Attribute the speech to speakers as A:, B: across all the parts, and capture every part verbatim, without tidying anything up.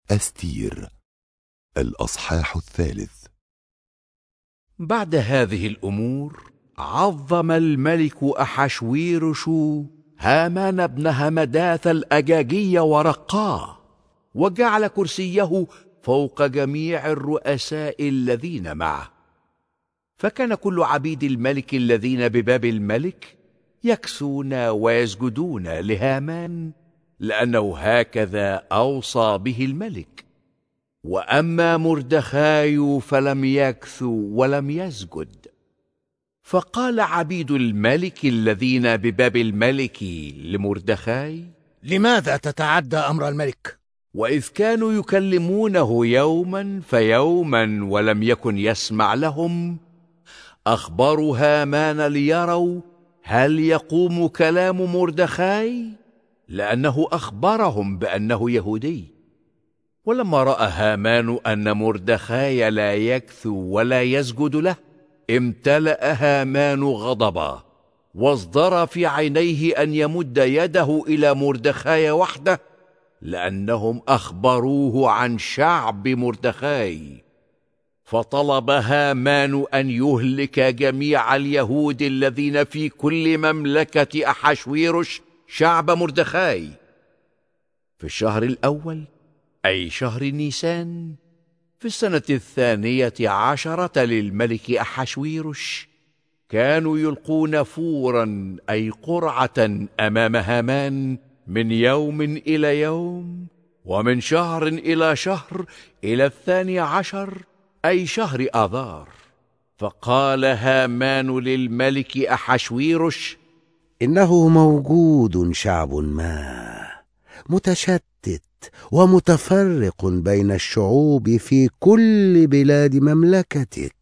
A: أستير الأصحاح الثالث.
B: بعد هذه الأمور عظم الملك أحشويرش هامان بن همداث الأجاجي ورقاه، وجعل كرسيه فوق جميع الرؤساء الذين معه. فكان كل عبيد الملك الذين بباب الملك يكسون ويسجدون لهامان، لأنه هكذا أوصى به الملك. وأما مردخاي فلم يكث ولم يسجد. فقال عبيد الملك الذين بباب الملك لمردخاي:
C: لماذا تتعدى أمر الملك؟
B: وإذ كانوا يكلمونه يوما فيوما ولم يكن يسمع لهم، أخبروا هامان ليروا هل يقوم كلام مردخاي، لأنه أخبرهم بأنه يهودي. ولما رأى هامان أن مردخاي لا يكثو ولا يسجد له، امتلأ هامان غضبا، واصدر في عينيه أن يمد يده إلى مردخاي وحده، لأنهم أخبروه عن شعب مردخاي. فطلب هامان أن يهلك جميع اليهود الذين في كل مملكة أحشويرش شعب مردخاي. في الشهر الأول، أي شهر نيسان، في السنة الثانية عشرة للملك أحشويرش، كانوا يلقون فورا أي قرعة أمام هامان من يوم إلى يوم، ومن شهر إلى شهر، إلى الثاني عشر أي شهر آذار. فقال هامان للملك أحشويرش:
D: إنه موجود شعب ما متشتت ومتفرق بين الشعوب في كل بلاد مملكتك،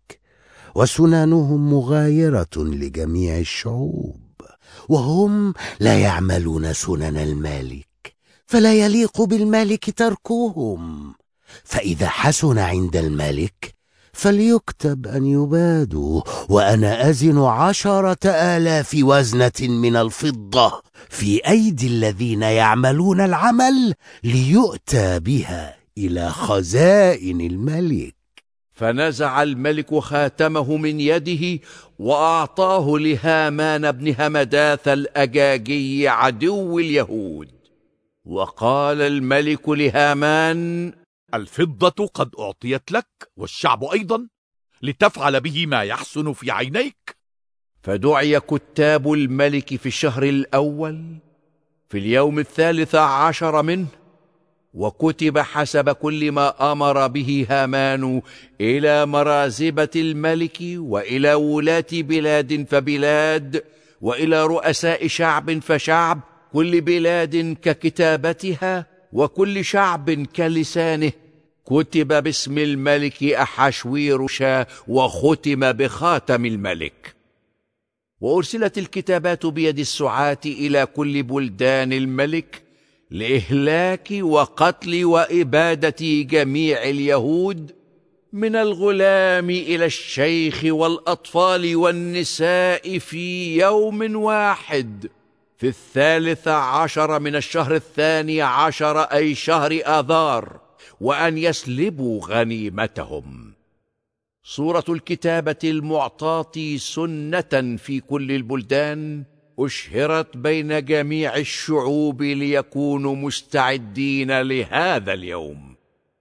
D: وسننهم مغايرة لجميع الشعوب، وهم لا يعملون سنن الملك، فلا يليق بالملك تركهم. فإذا حسن عند الملك فليكتب أن يبادوا، وأنا أزن عشرة آلاف وزنة من الفضة في أيدي الذين يعملون العمل، ليؤتى بها إلى خزائن الملك.
B: فنزع الملك خاتمه من يده وأعطاه لهامان بن همداث الأجاجي عدو اليهود. وقال الملك لهامان:
E: الفضة قد أعطيت لك والشعب أيضا، لتفعل به ما يحسن في عينيك.
B: فدعي كتاب الملك في الشهر الأول في اليوم الثالث عشر منه، وكتب حسب كل ما أمر به هامان إلى مرازبة الملك، وإلى ولاة بلاد فبلاد، وإلى رؤساء شعب فشعب، كل بلاد ككتابتها وكل شعب كلسانه. كتب باسم الملك أحشويرش، وختم بخاتم الملك. وأرسلت الكتابات بيد السعاة إلى كل بلدان الملك لإهلاك وقتل وإبادة جميع اليهود، من الغلام إلى الشيخ والأطفال والنساء، في يوم واحد، في الثالث عشر من الشهر الثاني عشر أي شهر آذار، وأن يسلبوا غنيمتهم. صورة الكتابة المعطاة سنة في كل البلدان أشهرت بين جميع الشعوب ليكونوا مستعدين لهذا اليوم.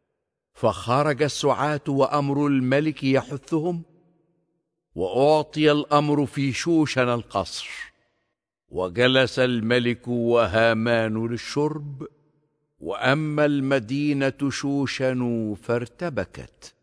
B: فخرج السعاة وأمر الملك يحثهم، وأعطي الأمر في شوشن القصر. وجلس الملك وهامان للشرب، وأما المدينة شوشن فارتبكت.